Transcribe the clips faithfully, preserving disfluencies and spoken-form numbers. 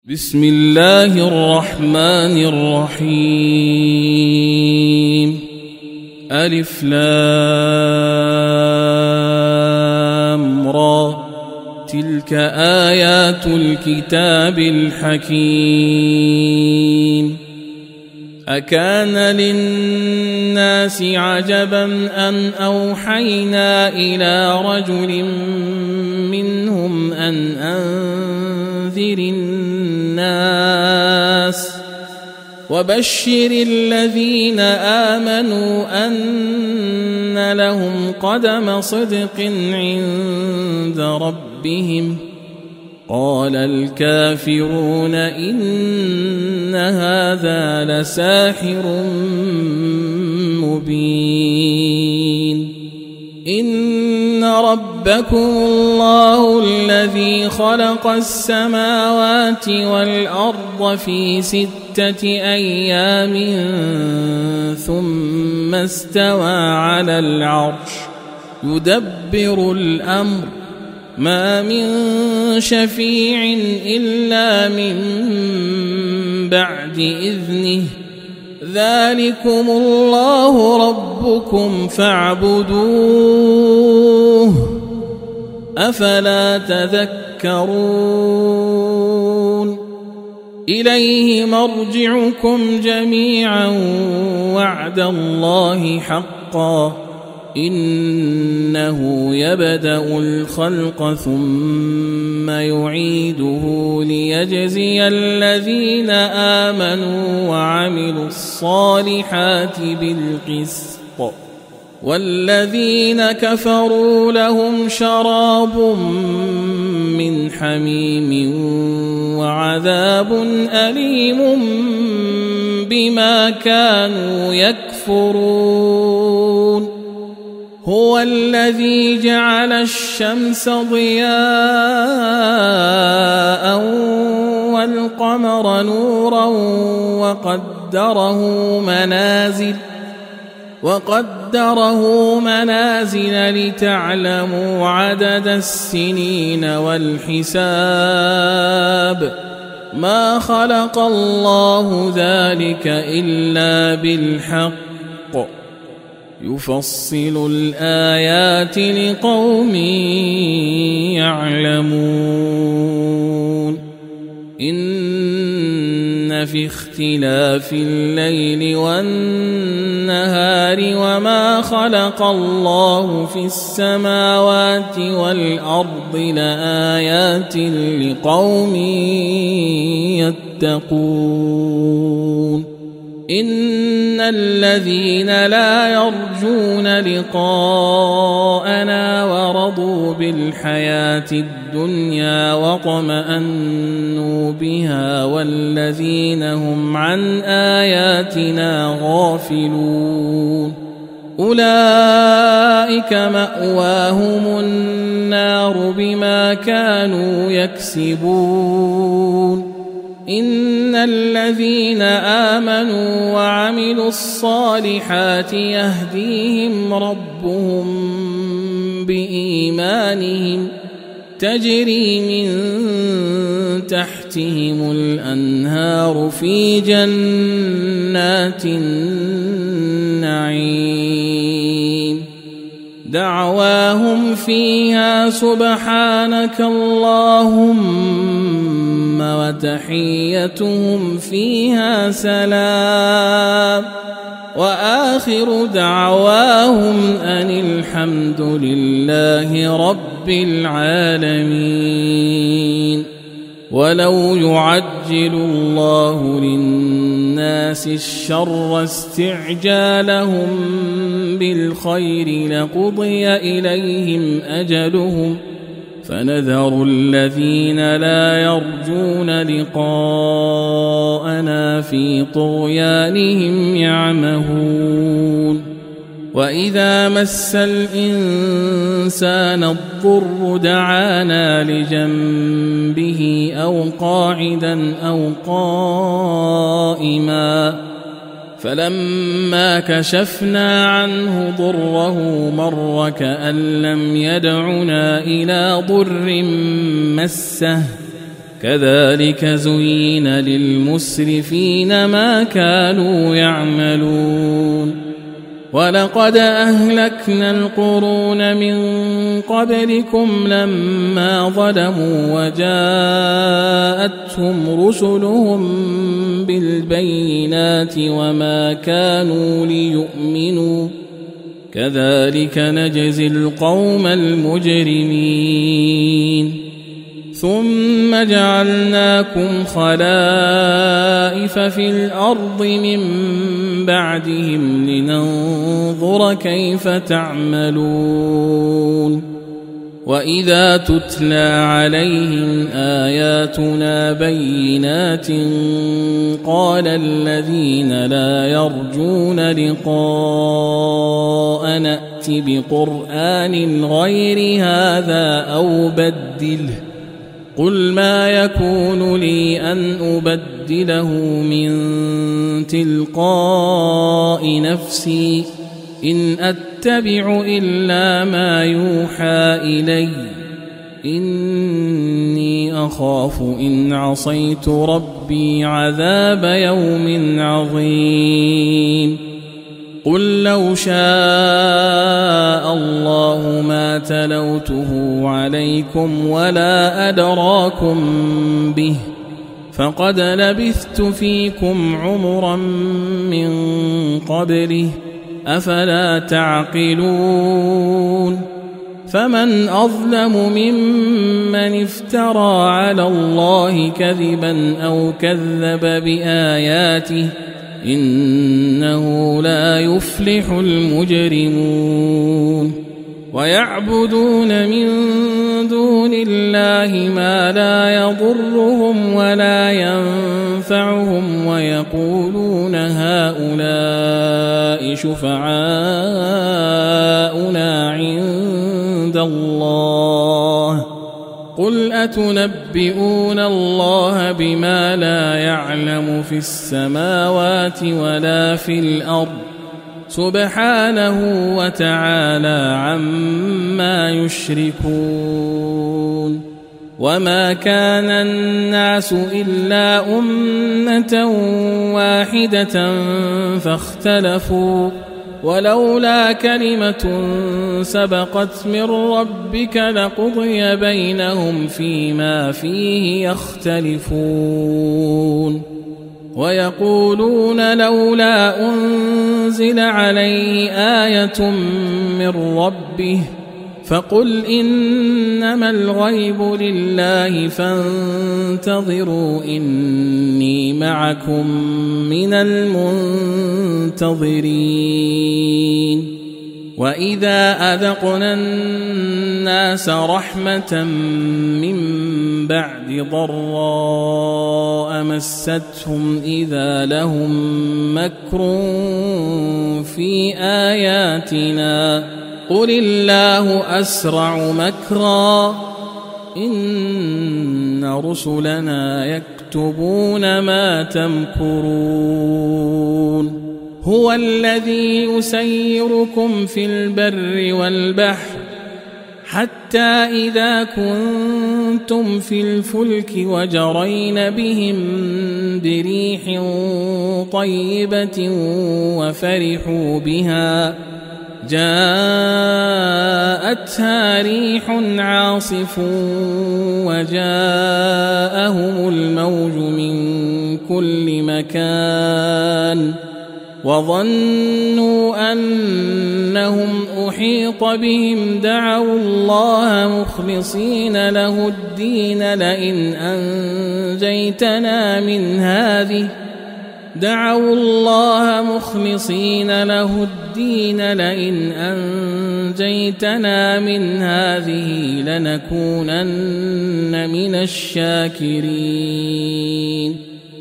بسم الله الرحمن الرحيم. ألف لام را، تلك آيات الكتاب الحكيم. أكان للناس عجبا أن أوحينا إلى رجل منهم أن أنذر الناس وبشر الذين آمنوا أن لهم قدم صدق عند ربهم. قال الكافرون إن هذا لساحر مبين. إن ربكم الله الذي خلق السماوات والأرض في ستة أيام ثم استوى على العرش يدبر الأمر، ما من شفيع إلا من بعد إذنه، ذلكم الله ربكم فاعبدوه، أفلا تذكرون. إليه مرجعكم جميعا وعد الله حقا، إنه يبدأ الخلق ثم يعيده ليجزي الذين آمنوا وعملوا الصالحات بالقسط، والذين كفروا لهم شراب من حميم وعذاب أليم بما كانوا يكفرون. هو الذي جعل الشمس ضياء والقمر نورا وقدره منازل وقدره منازل لتعلموا عدد السنين والحساب، ما خلق الله ذلك إلا بالحق، يفصل الآيات لقوم يعلمون. إن في اختلاف الليل والنهار وما خلق الله في السماوات والأرض لآيات لقوم يتقون. إن الذين لا يرجون لقاءنا ورضوا بالحياة الدنيا واطمأنوا بها والذين هم عن آياتنا غافلون أولئك مأواهم النار بما كانوا يكسبون. إن الذين آمنوا وعملوا الصالحات يهديهم ربهم بإيمانهم، تجري من تحتهم الأنهار في جنات النعيم، دعواهم فيها سبحانك اللهم وتحيتهم فيها سلام، وآخر دعواهم أن الحمد لله رب العالمين. ولو يعجل الله للناس الشر استعجالهم بالخير لقضي إليهم أجلهم، فنذر الذين لا يرجون لقاءنا في طغيانهم يعمهون. وإذا مس الإنسان الضر دعانا لجنبه أو قاعدا أو قائما، فلما كشفنا عنه ضره مر كأن لم يدعنا إلى ضر مسه كذلك زين للمسرفين ما كانوا يعملون ولقد أهلكنا القرون من قبلكم لما ظلموا وجاءتهم رسلهم بالبينات وما كانوا ليؤمنوا كذلك نجزي القوم المجرمين ثم جعلناكم خلائف في الأرض من بعدهم لننظر كيف تعملون وإذا تتلى عليهم آياتنا بينات قال الذين لا يرجون لقاء نأت بقرآن غير هذا أو بدله قل ما يكون لي أن أبدله من تلقاء نفسي إن أتبع إلا ما يوحى إلي إني أخاف إن عصيت ربي عذاب يوم عظيم قل لو شاء الله ما تلوته عليكم ولا أدراكم به فقد لبثت فيكم عمرا من قبله أفلا تعقلون فمن أظلم ممن افترى على الله كذبا أو كذب بآياته إنه لا يفلح المجرمون ويعبدون من دون الله ما لا يضرهم ولا ينفعهم ويقولون هؤلاء شفعاؤنا عند الله قل أتنبئون الله بما لا يعلم في السماوات ولا في الأرض سبحانه وتعالى عما يشركون وما كان الناس إلا أمة واحدة فاختلفوا ولولا كلمة سبقت من ربك لقضي بينهم فيما فيه يختلفون ويقولون لولا أنزل عليه آية من ربه فقل إنما الغيب لله فانتظروا إني معكم من المنتظرين وإذا أذقنا الناس رحمة من بعد ضراء مستهم إذا لهم مكر في آياتنا قل الله أسرع مكرا إن رسلنا يكتبون ما تمكرون هو الذي يسيركم في البر والبحر حتى إذا كنتم في الفلك وجرين بهم بريح طيبة وفرحوا بها جاءتها ريح عاصف وجاءهم الموج من كل مكان وظنوا أنهم أحيط بهم دعوا الله مخلصين له الدين لئن أنجيتنا من هذه دعوا الله مخلصين له الدين لئن أنجيتنا من هذه لنكونن من الشاكرين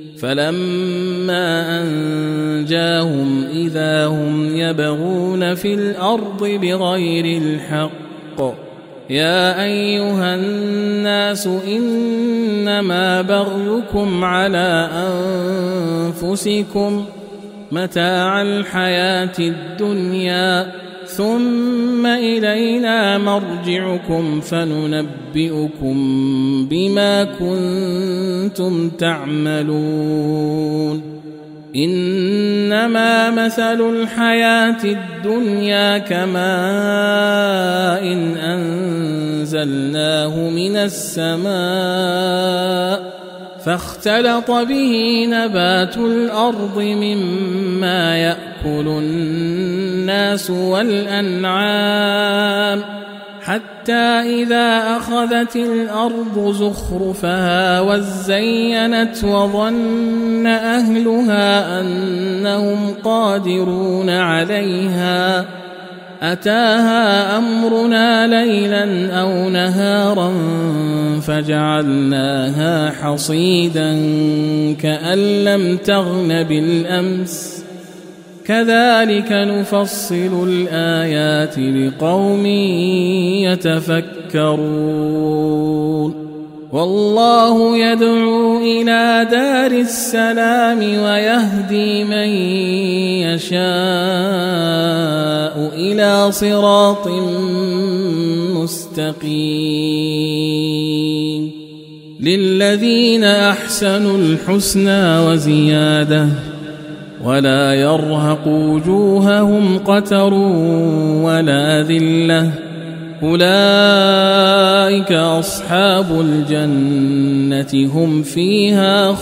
فلما أنجاهم إذا هم يبغون في الأرض بغير الحق يا أيها الناس إنما بغيكم على أنفسكم متاع الحياة الدنيا ثم إلينا مرجعكم فننبئكم بما كنتم تعملون إنما مثل الحياة الدنيا كماء إن أنزلناه من السماء فاختلط به نبات الأرض مما يأكل الناس والأنعام حتى إذا أخذت الأرض زخرفها وزينت وظن أهلها أنهم قادرون عليها أتاها أمرنا ليلا أو نهارا فجعلناها حصيدا كأن لم تغن بالأمس كذلك نفصل الآيات لقوم يتفكرون والله يدعو إلى دار السلام ويهدي من يشاء إلى صراط مستقيم للذين أحسنوا الحسنى وزيادة ولا يرهق وجوههم قتر ولا ذلة أولئك أصحاب الجنة هم فيها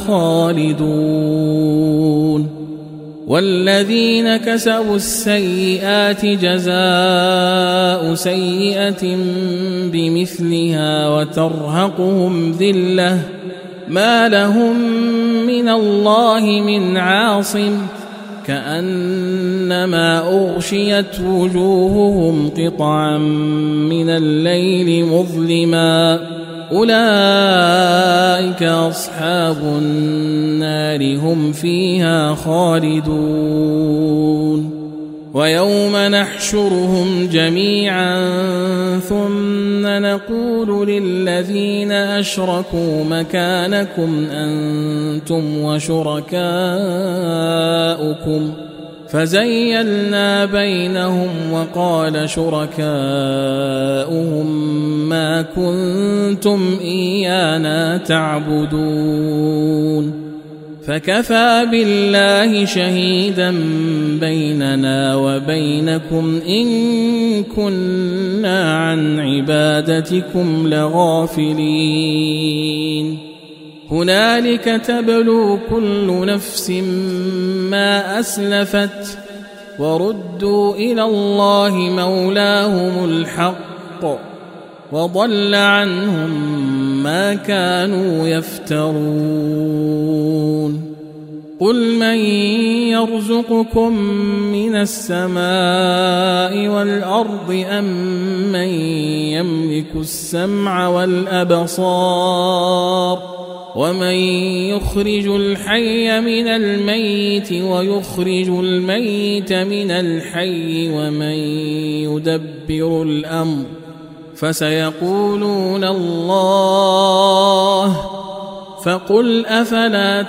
خالدون والذين كسبوا السيئات جزاء سيئة بمثلها وترهقهم ذلة ما لهم من الله من عاصم كأنما أغشيت وجوههم قطعا من الليل مظلما أولئك أصحاب النار هم فيها خالدون ويوم نحشرهم جميعا ثم نقول للذين أشركوا مكانكم أنتم وشركاؤكم فزيلنا بينهم وقال شركاؤهم ما كنتم إيانا تعبدون فكفى بالله شهيدا بيننا وبينكم إن كنا عن عبادتكم لغافلين هنالك تبلو كل نفس ما أسلفت وردوا إلى الله مولاهم الحق وضل عنهم ما كانوا يفترون قل من يرزقكم من السماء والأرض أم من يملك السمع والأبصار ومن يخرج الحي من الميت ويخرج الميت من الحي ومن يدبر الأمر فسيقولون الله فقل أفلا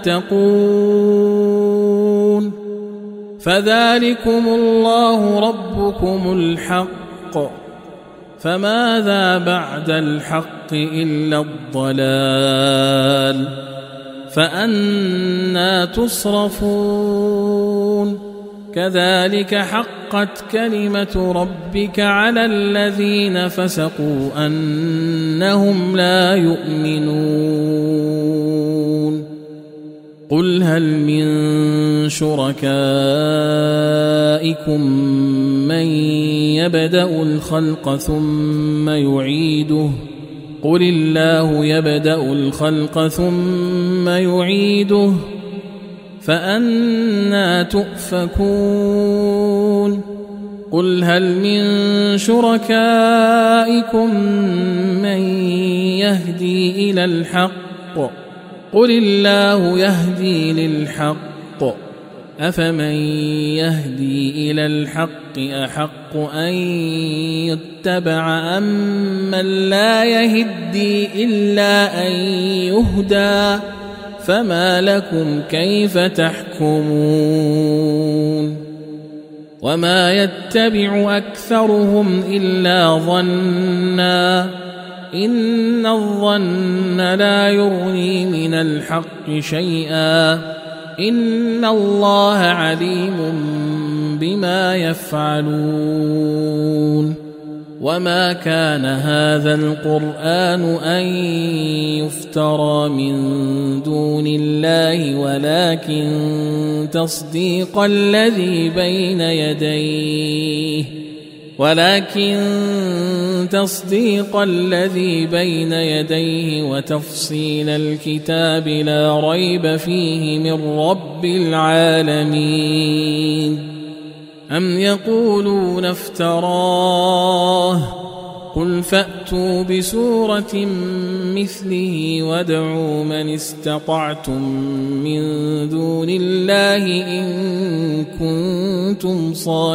تتقون فذلكم الله ربكم الحق فماذا بعد الحق إلا الضلال فأنى تصرفون كذلك حقت كلمة ربك على الذين فسقوا أنهم لا يؤمنون قل هل من شركائكم من يبدأ الخلق ثم يعيده قل الله يبدأ الخلق ثم يعيده فأنى تؤفكون قل هل من شركائكم من يهدي إلى الحق قل الله يهدي للحق أفمن يهدي إلى الحق أحق أن يتبع أمن لا يهدي إلا أن يهدى فما لكم كيف تحكمون وما يتبع أكثرهم إلا ظنا إن الظن لا يغني من الحق شيئا إن الله عليم بما يفعلون وما كان هذا القرآن أن يفترى من دون الله ولكن تصديق الذي بين يديه ولكن تصديق الذي بين يديه وتفصيل الكتاب لا ريب فيه من رب العالمين أم يقولون افتراه قل فأتوا بسورة مثله وادعوا من استطعتم من دون الله إن كنتم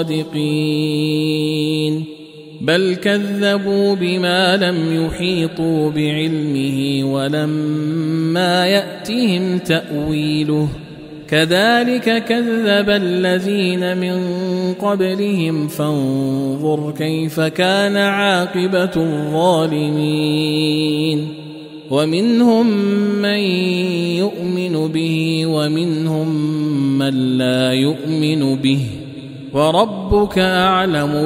صادقين بل كذبوا بما لم يحيطوا بعلمه ولما يأتهم تأويله كذلك كذب الذين من قبلهم فانظر كيف كان عاقبة الظالمين ومنهم من يؤمن به ومنهم من لا يؤمن به وربك أعلم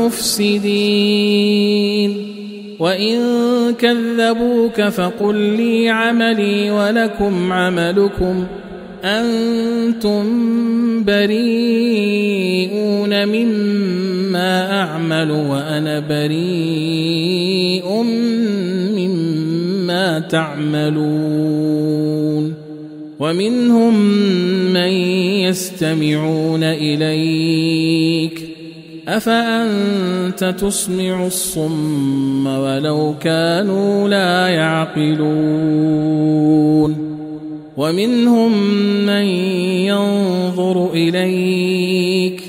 بالمفسدين وإن كذبوك فقل لي عملي ولكم عملكم أنتم بريئون مما أعمل وأنا بريء مما تعملون ومنهم من يستمعون إليك أفأنت تسمع الصم ولو كانوا لا يعقلون ومنهم من ينظر إليك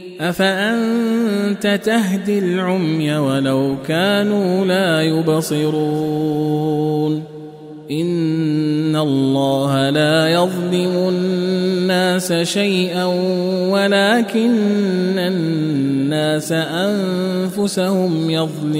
أفأنت تهدي العمي ولو كانوا لا يبصرون إن الله لا يظلم الناس شيئا ولكن الناس أنفسهم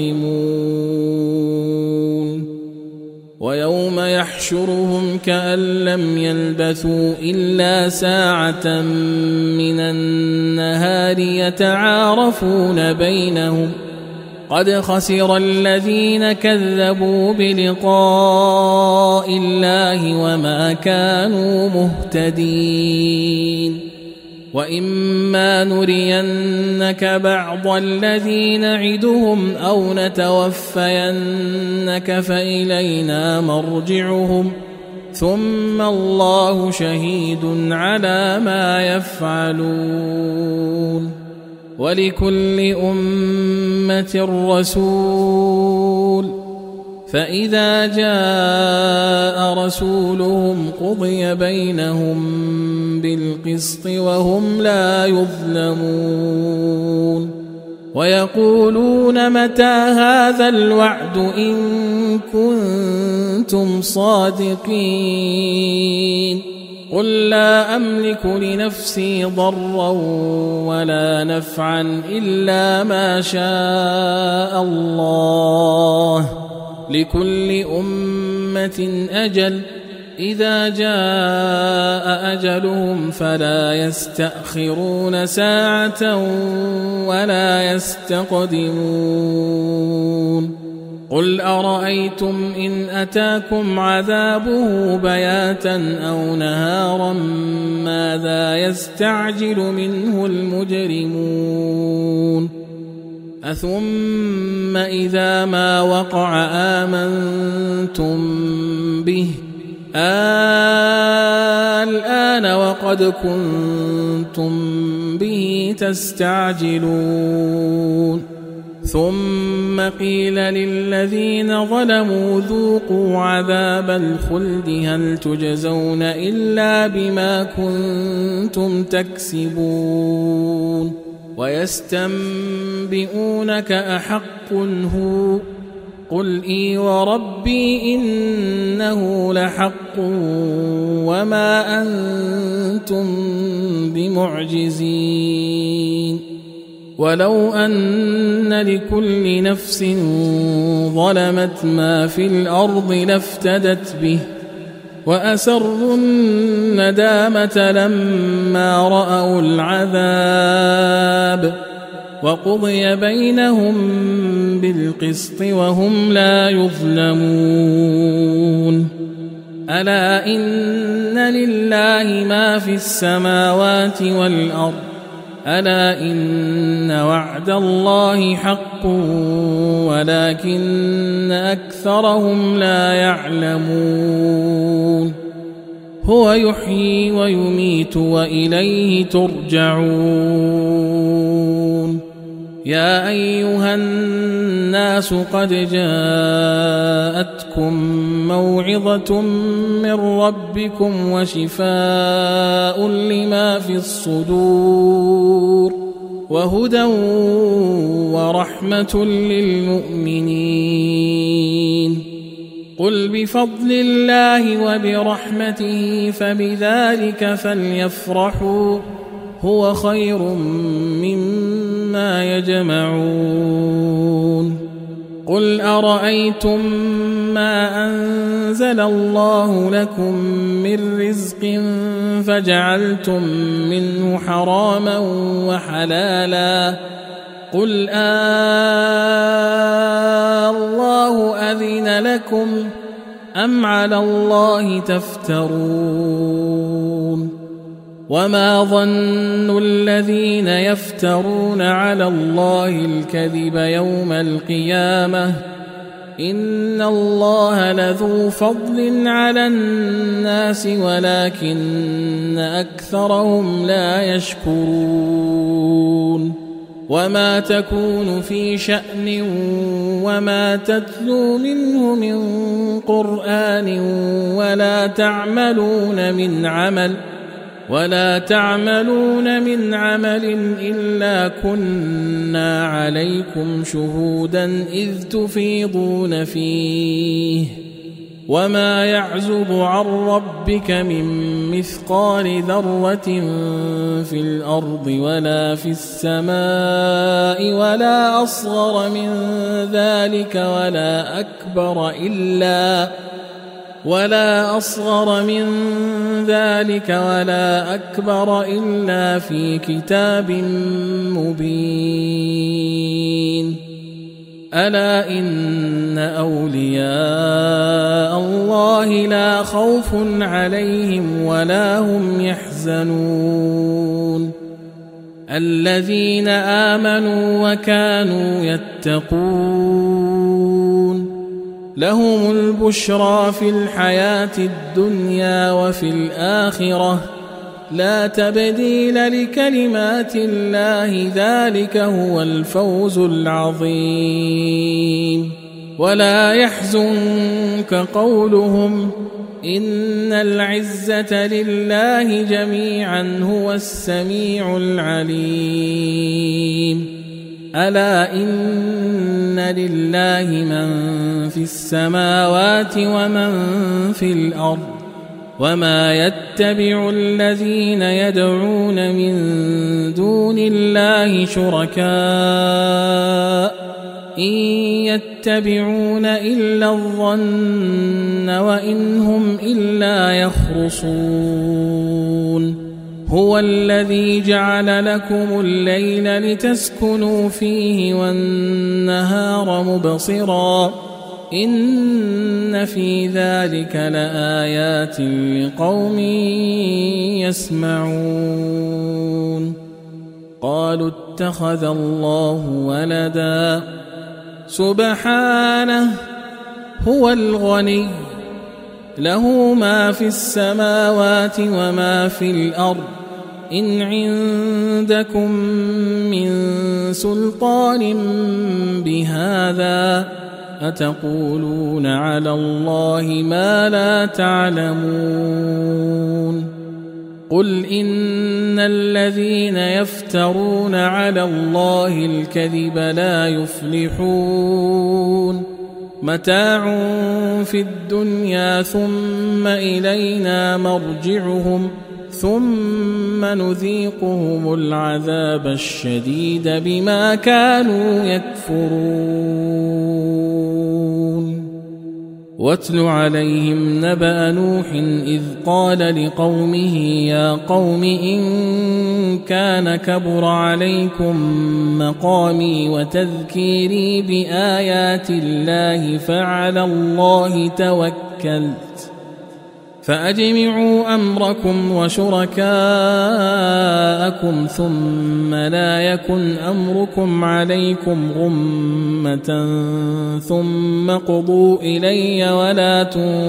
يظلمون ويوم يحشرهم كأن لم يلبثوا إلا ساعة من النهار يتعارفون بينهم قد خسر الذين كذبوا بلقاء الله وما كانوا مهتدين وإما نرينك بعض الذي نعدهم أو نتوفينك فإلينا مرجعهم ثم الله شهيد على ما يفعلون ولكل أمة رسول فإذا جاء رسولهم قضي بينهم بالقسط وهم لا يظلمون ويقولون متى هذا الوعد إن كنتم صادقين قل لا أملك لنفسي ضرا ولا نفعا إلا ما شاء الله لكل أمة أجل إذا جاء أجلهم فلا يستأخرون ساعة ولا يستقدمون قل أرأيتم إن أتاكم عذابه بياتا أو نهارا ماذا يستعجل منه المجرمون أثم إذا ما وقع آمنتم به الآن وقد كنتم به تستعجلون ثم قيل للذين ظلموا ذوقوا عذاب الخلد هل تجزون إلا بما كنتم تكسبون ويستنبئونك أحق هو قل إي وربي إنه لحق وما أنتم بمعجزين ولو أن لكل نفس ظلمت ما في الأرض لافتدت به وأسروا الندامة لما رأوا العذاب وقضي بينهم بالقسط وهم لا يظلمون ألا إن لله ما في السماوات والأرض ألا إن وعد الله حق ولكن أكثرهم لا يعلمون هو يحيي ويميت وإليه ترجعون يا أيها الناس قد جاءتكم موعظة من ربكم وشفاء لما في الصدور وهدى ورحمة للمؤمنين قل بفضل الله وبرحمته فبذلك فليفرحوا هو خير مما يجمعون قل أرأيتم ما أنزل الله لكم من رزق فجعلتم منه حراما وحلالا قل آه الله أذن لكم أم على الله تفترون وما ظن الذين يفترون على الله الكذب يوم القيامة إن الله لذو فضل على الناس ولكن أكثرهم لا يشكرون وما تكون في شأن وما تتلو منه من قرآن ولا تعملون من عمل ولا تعملون من عمل إلا كنا عليكم شهودا إذ تفيضون فيه وما يعزب عن ربك من مثقال ذرة في الأرض ولا في السماء ولا أصغر من ذلك ولا أكبر إلا ولا أصغر من ذلك ولا أكبر إلا في كتاب مبين ألا إن أولياء الله لا خوف عليهم ولا هم يحزنون الذين آمنوا وكانوا يتقون لهم البشرى في الحياة الدنيا وفي الآخرة لا تبديل لكلمات الله ذلك هو الفوز العظيم ولا يحزنك قولهم إن العزة لله جميعا هو السميع العليم ألا إن لله من في السماوات ومن في الأرض وما يتبع الذين يدعون من دون الله شركاء إن يتبعون إلا الظن وإن هم إلا يخرصون هو الذي جعل لكم الليل لتسكنوا فيه والنهار مبصرا إن في ذلك لآيات لقوم يسمعون قالوا اتخذ الله ولدا سبحانه هو الغني له ما في السماوات وما في الأرض إن عندكم من سلطان بهذا أتقولون على الله ما لا تعلمون قل إن الذين يفترون على الله الكذب لا يفلحون متاع في الدنيا ثم إلينا مرجعهم ثم نذيقهم العذاب الشديد بما كانوا يكفرون. واتل عليهم نبأ نوح إذ قال لقومه يا قوم إن كان كبر عليكم مقامي وتذكيري بآيات الله فعلى الله توكلت فأجمعوا أمركم وشركاءكم ثم لا يكن أمركم عليكم غمة ثم قضوا إلي ولا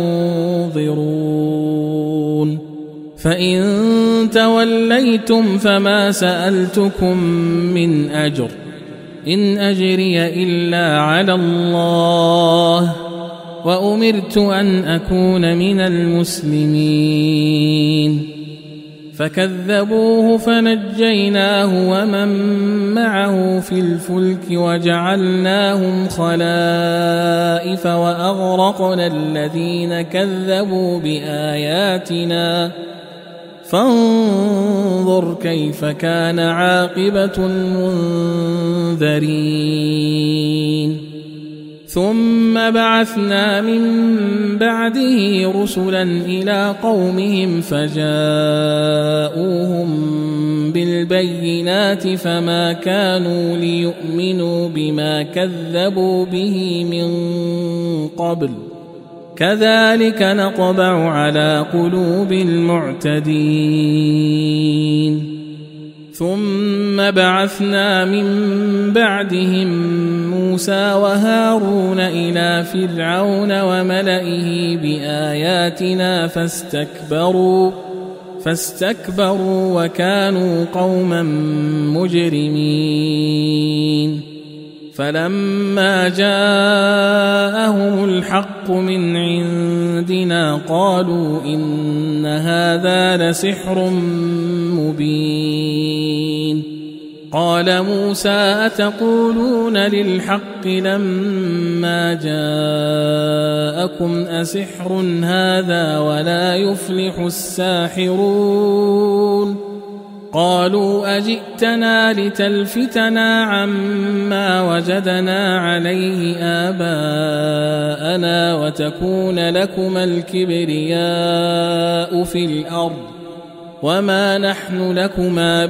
تنظرون. فإن توليتم فما سألتكم من أجر إن أجري إلا على الله وأمرت أن أكون من المسلمين. فكذبوه فنجيناه ومن معه في الفلك وجعلناهم خلائف وأغرقنا الذين كذبوا بآياتنا فانظر كيف كان عاقبة المنذرين. ثم بعثنا من بعده رسلا إلى قومهم فجاءوهم بالبينات فما كانوا ليؤمنوا بما كذبوا به من قبل كذلك نطبع على قلوب المعتدين. ثم بعثنا من بعدهم موسى وهارون إلى فرعون وملئه بآياتنا فاستكبروا فاستكبروا وكانوا قوما مجرمين. فلما جاءهم الحق من عندنا قالوا إن هذا لسحر مبين. قال موسى أتقولون للحق لما جاءكم أسحر هذا ولا يفلح الساحرون. قالوا أجئتنا لتلفتنا عما وجدنا عليه آباءنا وتكون لكما الكبرياء في الأرض وما نحن لكما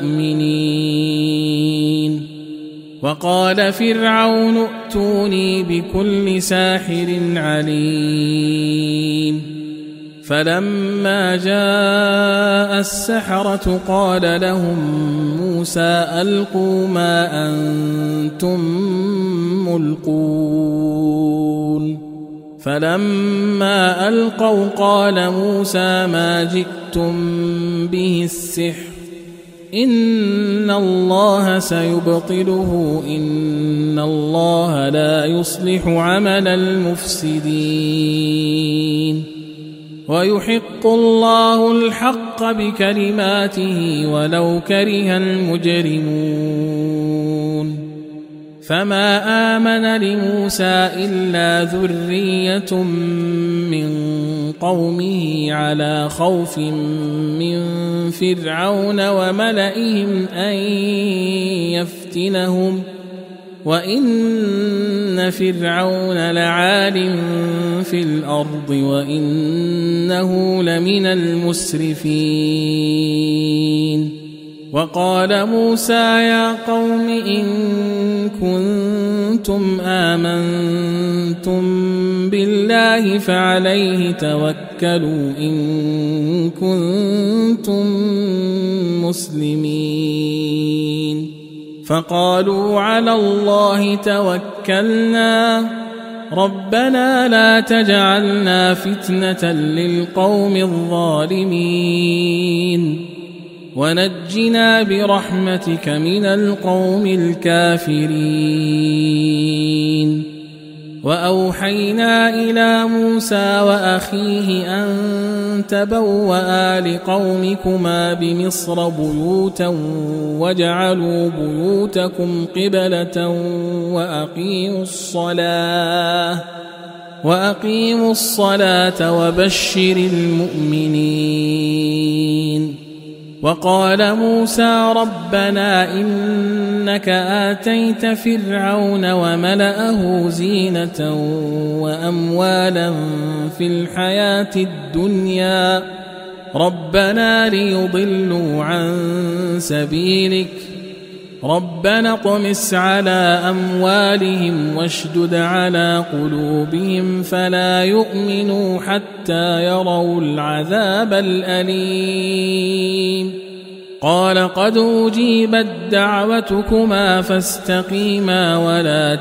بمؤمنين. وقال فرعون ائتوني بكل ساحر عليم. فلما جاء السحرة قال لهم موسى ألقوا ما أنتم ملقون. فلما ألقوا قال موسى ما جئتم به السحر إن الله سيبطله إن الله لا يصلح عمل المفسدين. ويحق الله الحق بكلماته ولو كره المجرمون. فما آمن لموسى إلا ذرية من قومه على خوف من فرعون وملئهم أن يفتنهم وإن فرعون لعال في الأرض وإنه لمن المسرفين. وقال موسى يا قوم إن كنتم آمنتم بالله فعليه توكلوا إن كنتم مسلمين. فقالوا على الله توكلنا ربنا لا تجعلنا فتنة للقوم الظالمين ونجنا برحمتك من القوم الكافرين. وأوحينا إلى موسى وأخيه أن تبوأ لقومكما بمصر بيوتا واجعلوا بيوتكم قبلة وأقيموا الصلاة وأقيموا الصلاة وبشر المؤمنين. وقال موسى ربنا إنك آتيت فرعون وملأه زينة وأموالا في الحياة الدنيا ربنا ليضلوا عن سبيلك ربنا اطمس على أموالهم واشدد على قلوبهم فلا يؤمنوا حتى يروا العذاب الأليم قال قد أجيبت دعوتكما فاستقيما ولا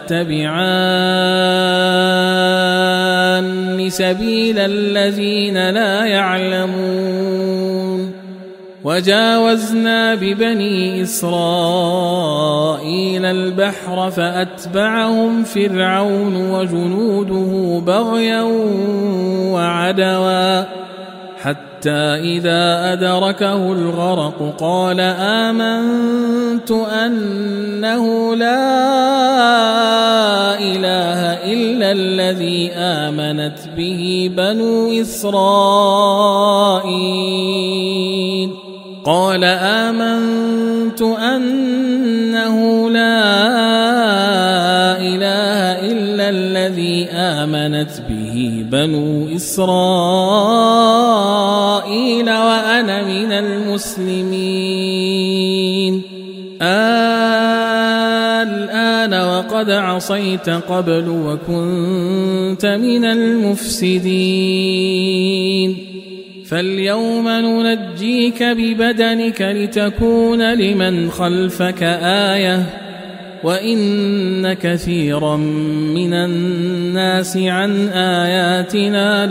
تتبعان سبيل الذين لا يعلمون وجاوزنا ببني إسرائيل البحر فأتبعهم فرعون وجنوده بغيا وعدوا حتى إذا أدركه الغرق قال آمنت أنه لا إله إلا الذي آمنت به بنو إسرائيل قال آمنت أنه لا إله إلا الذي آمنت به بنو إسرائيل وأنا من المسلمين الآن وقد عصيت قبل وكنت من المفسدين فاليوم ننجيك ببدنك لتكون لمن خلفك آية وإن كثيرا من الناس عن آياتنا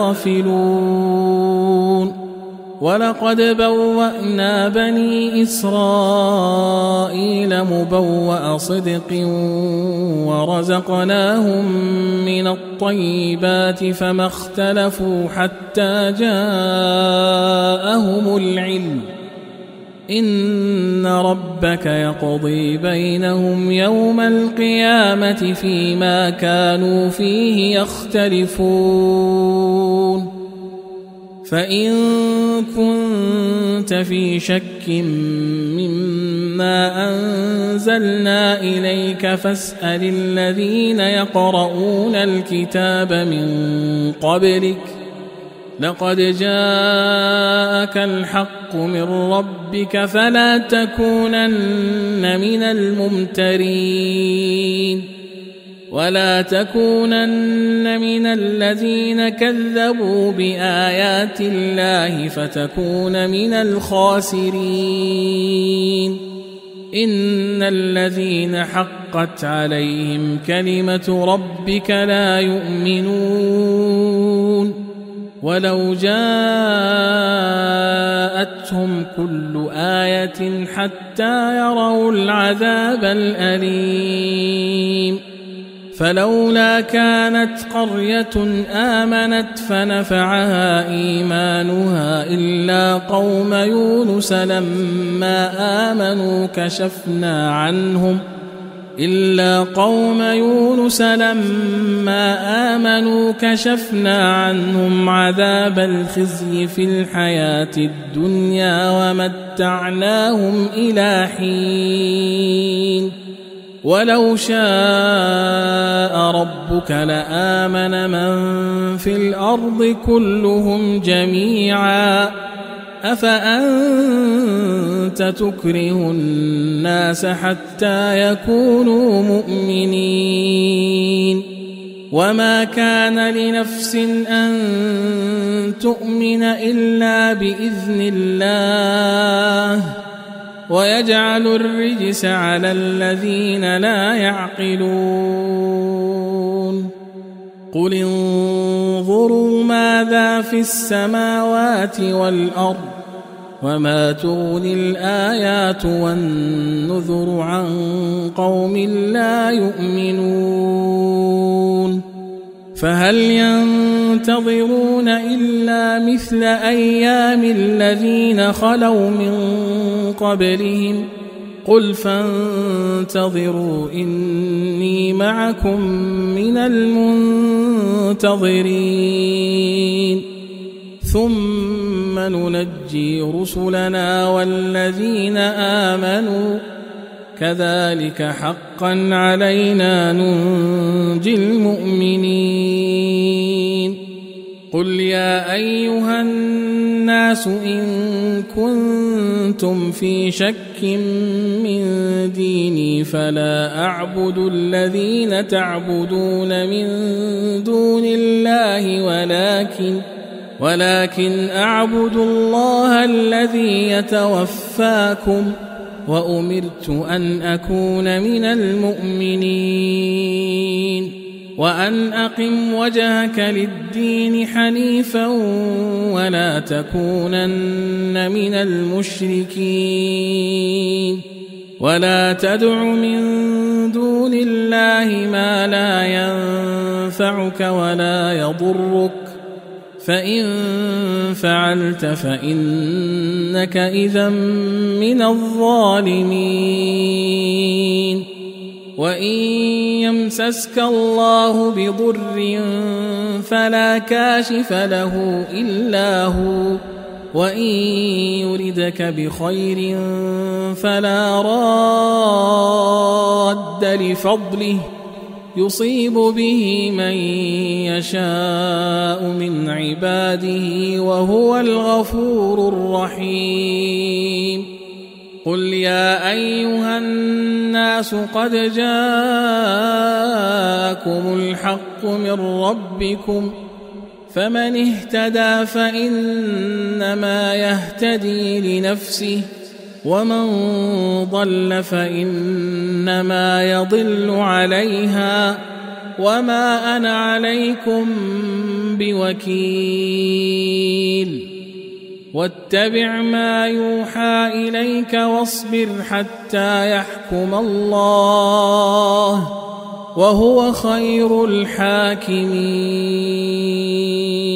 لغافلون ولقد بوأنا بني إسرائيل مبوأ صدق ورزقناهم من الطيبات فما اختلفوا حتى جاءهم العلم إن ربك يقضي بينهم يوم القيامة فيما كانوا فيه يختلفون فإن كنت في شك مما أنزلنا إليك فاسأل الذين يقرؤون الكتاب من قبلك لقد جاءك الحق من ربك فلا تكونن من الممترين ولا تكونن من الذين كذبوا بآيات الله فتكون من الخاسرين إن الذين حقت عليهم كلمة ربك لا يؤمنون ولو جاءتهم كل آية حتى يروا العذاب الأليم فلولا كانت قرية آمنت فنفعها إيمانها إلا قوم يونس لما آمنوا كشفنا عنهم إلا قوم يونس لما آمنوا كشفنا عنهم عذاب الخزي في الحياة الدنيا ومتعناهم إلى حين ولو شاء ربك لآمن من في الأرض كلهم جميعا أفأنت تكره الناس حتى يكونوا مؤمنين وما كان لنفس أن تؤمن إلا بإذن الله ويجعل الرجس على الذين لا يعقلون قل انظروا ماذا في السماوات والأرض وما تغني الآيات والنذر عن قوم لا يؤمنون فهل ينتظرون إلا مثل أيام الذين خلوا من قبلهم قل فانتظروا إني معكم من المنتظرين ثم ننجي رسلنا والذين آمنوا كذلك حقا علينا ننجي المؤمنين قل يا أيها الناس إن كنتم في شك من ديني فلا أعبد الذين تعبدون من دون الله ولكن ولكن أعبد الله الذي يتوفاكم وأمرت أن أكون من المؤمنين وأن أقم وجهك للدين حنيفا ولا تكونن من المشركين ولا تدع من دون الله ما لا ينفعك ولا يضرك فإن فعلت فإنك إذا من الظالمين وإن يمسسك الله بضر فلا كاشف له إلا هو وإن يردك بخير فلا راد لفضله يصيب به من يشاء من عباده وهو الغفور الرحيم قل يا أيها الناس قد جاءكم الحق من ربكم فمن اهتدى فإنما يهتدي لنفسه ومن ضل فإنما يضل عليها وما أنا عليكم بوكيل واتبع ما يوحى إليك واصبر حتى يحكم الله وهو خير الحاكمين